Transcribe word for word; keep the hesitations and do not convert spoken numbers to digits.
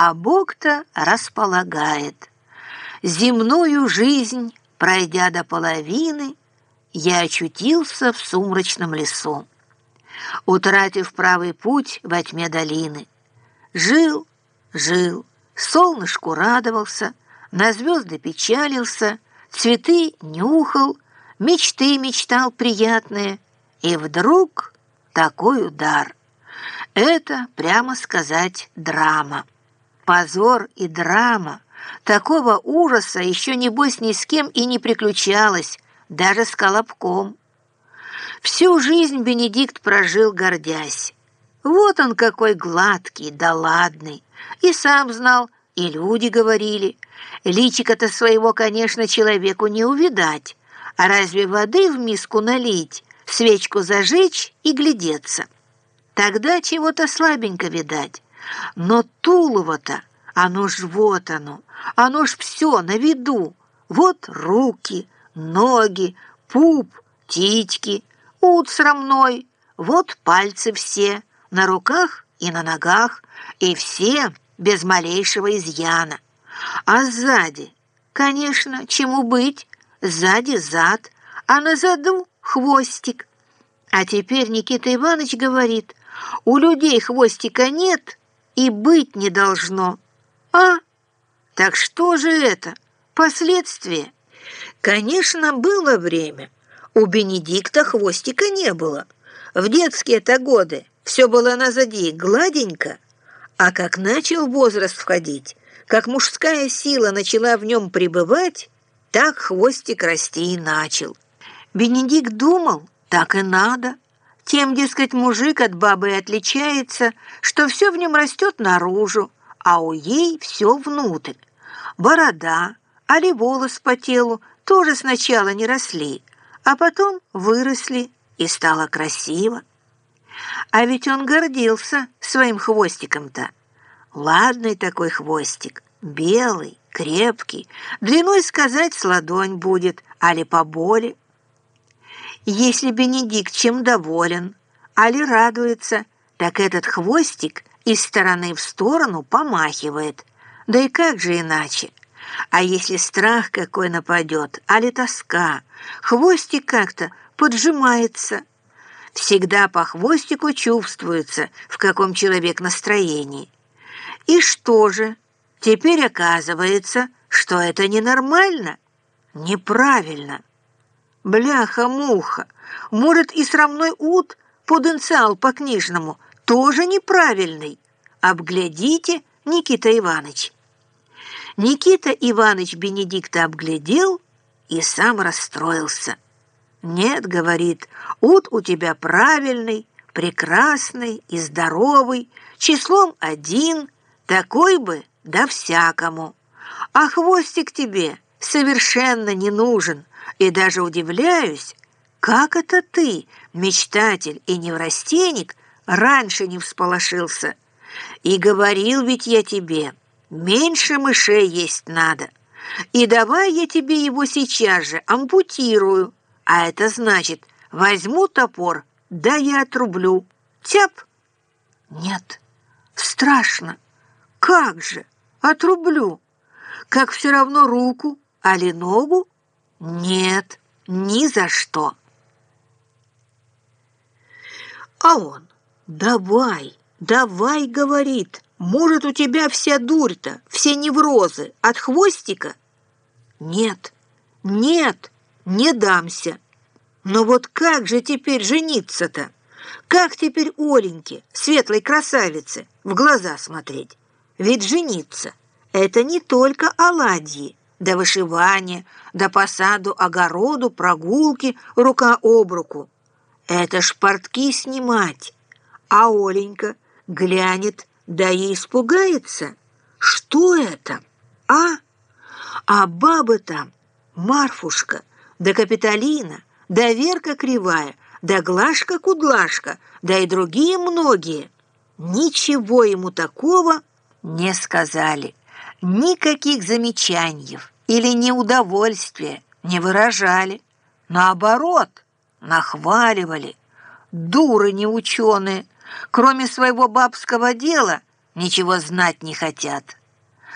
а Бог-то располагает. Земную жизнь, пройдя до половины, я очутился в сумрачном лесу, утратив правый путь во тьме долины. Жил, жил, солнышку радовался, на звезды печалился, цветы нюхал, мечты мечтал приятные, и вдруг такой удар. Это, прямо сказать, драма. Позор и драма. Такого ужаса еще, небось, ни с кем и не приключалось, даже с Колобком. Всю жизнь Бенедикт прожил, гордясь. Вот он какой гладкий, да ладный. И сам знал, и люди говорили. Личико-то своего, конечно, человеку не увидать. А разве воды в миску налить, свечку зажечь и глядеться? Тогда чего-то слабенько видать. Но тулово-то, оно ж вот оно, оно ж все на виду. Вот руки, ноги, пуп, титьки, ут срамной, вот пальцы все, на руках и на ногах, и все без малейшего изъяна. А сзади, конечно, чему быть, сзади зад, а на заду хвостик. А теперь Никита Иванович говорит, у людей хвостика нет и быть не должно. А? Так что же это? Последствия? Конечно, было время. У Бенедикта хвостика не было. В детские-то годы все было назади гладенько. А как начал возраст входить, как мужская сила начала в нем пребывать, так хвостик расти и начал. Бенедикт думал, так и надо. Тем, дескать, мужик от бабы отличается, что все в нем растет наружу, а у ей все внутрь. Борода, али волос по телу тоже сначала не росли, а потом выросли, и стало красиво. А ведь он гордился своим хвостиком-то. Ладный такой хвостик, белый, крепкий, длиной сказать с ладонь будет, али поболе. Если Бенедикт чем доволен, али радуется, так этот хвостик из стороны в сторону помахивает. Да и как же иначе? А если страх какой нападет, али тоска, хвостик как-то поджимается. Всегда по хвостику чувствуется, в каком человек настроении. И что же? Теперь оказывается, что это ненормально, неправильно. Бляха-муха, может, и срамной ут, потенциал по-книжному, тоже неправильный. Обглядите, Никита Иванович. Никита Иванович Бенедикта обглядел и сам расстроился. «Нет, — говорит, — ут у тебя правильный, прекрасный и здоровый, числом один, такой бы да всякому. А хвостик тебе совершенно не нужен, и даже удивляюсь, как это ты, мечтатель и неврастенник, раньше не всполошился. И говорил ведь я тебе, меньше мышей есть надо. И давай я тебе его сейчас же ампутирую. А это значит, возьму топор, да я отрублю. Тяп! Нет, страшно. Как же? Отрублю. Как все равно руку, али ногу? Нет, ни за что. А он, давай, давай, говорит, может, у тебя вся дурь-то, все неврозы от хвостика? Нет, нет, не дамся. Но вот как же теперь жениться-то? Как теперь Оленьке, светлой красавице, в глаза смотреть? Ведь жениться — это не только оладьи, да вышивание, да по саду, огороду, прогулки, рука об руку. Это ж портки снимать. А Оленька глянет, да и испугается. Что это? А? А бабы там, Марфушка, да Капитолина, да Верка Кривая, да Глашка-Кудлашка, да и другие многие. Ничего ему такого не сказали. Никаких замечаний или неудовольствия не выражали. Наоборот, нахваливали. Дуры неученые, кроме своего бабского дела, ничего знать не хотят.